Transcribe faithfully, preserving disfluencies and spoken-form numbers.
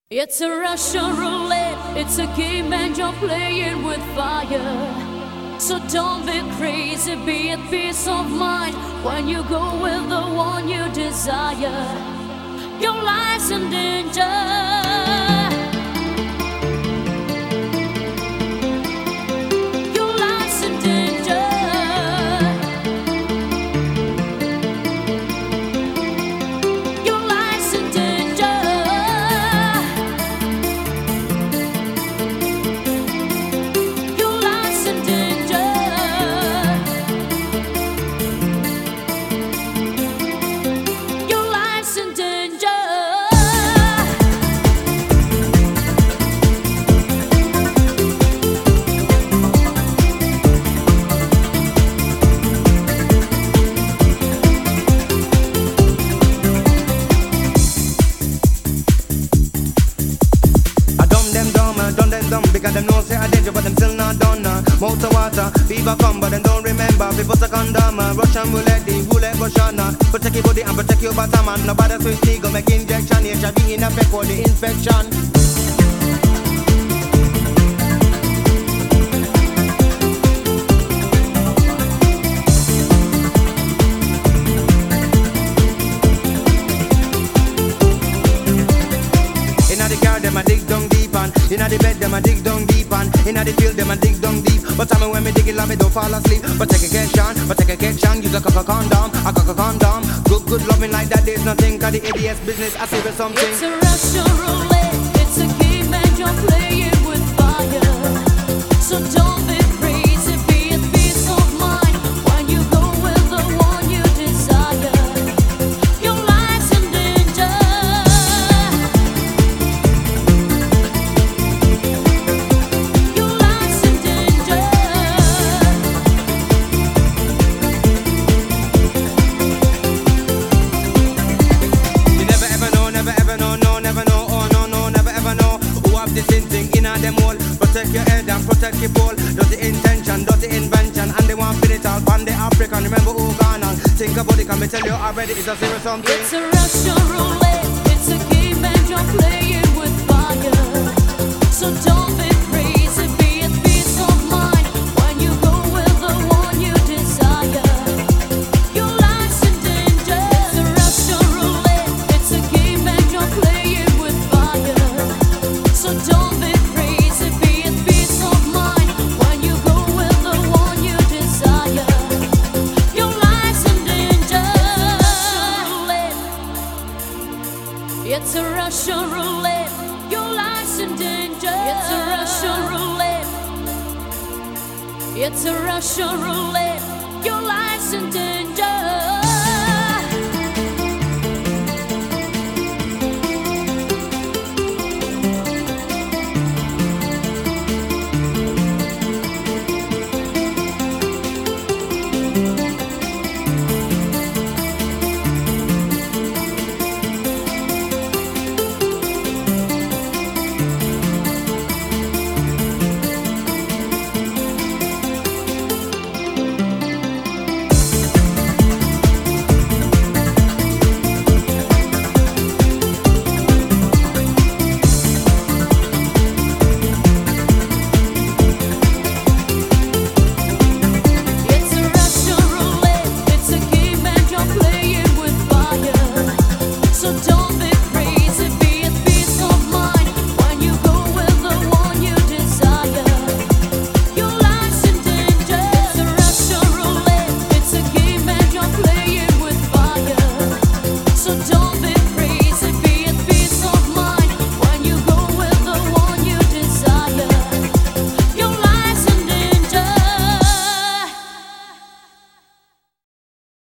It's a Russian roulette, it's a game and you're playing with fire. So don't be crazy, be at peace of mind when you go with the one you desire. Your life's in danger. Because them know say I danger, but them still not done. Mouth to water, fever come, but them don't remember. People say condom, Russian roulette, the roulette Russian. Protect your body and protect your bottom, man. Nobody switch legal, make injection. H I V in effect for the infection. Inna the car, them a dig down deep and inna the bed, them a dig down deep and inna the field, them a dig down deep. But tell me when me dig it, love me don't fall asleep. But take a catch but take a catch use a cock a condom, a cock a condom. Good, good loving like that, there's nothing. Cause the A D S business, I see with something. It's a Russian roulette, it's a game and you're playing with fire. So don't be crazy, be at peace of mind when you go with the one you desire. Your life's in danger. Your life's in danger. You never ever know, never ever know, no, never know, oh no, no, never ever know. Who have this in thing in them all. Protect your head and protect your ball. Dirty intention, dirty invention, and they want to it all from the African. Remember who gone on. Think about it, can me tell you already, it's a serious something. It's a Russian roulette, it's a game and you're playing with fire. So don't be crazy, be at peace of mind when you go with the one you desire. Your life's in danger. It's a Russian roulette, it's a game and you're playing with fire. So don't be crazy, be at peace of mind when you go with the one you desire. Your life's in danger. It's a Russian roulette. Your life's in danger. It's a Russian roulette. It's a Russian roulette. Your life's in danger. It's a Russian roulette, it's a game and you're playing with fire. So don't be crazy, be at peace of mind when you go with the one you desire. Your life's in danger. It's a Russian roulette, it's a game and you're playing with fire. So don't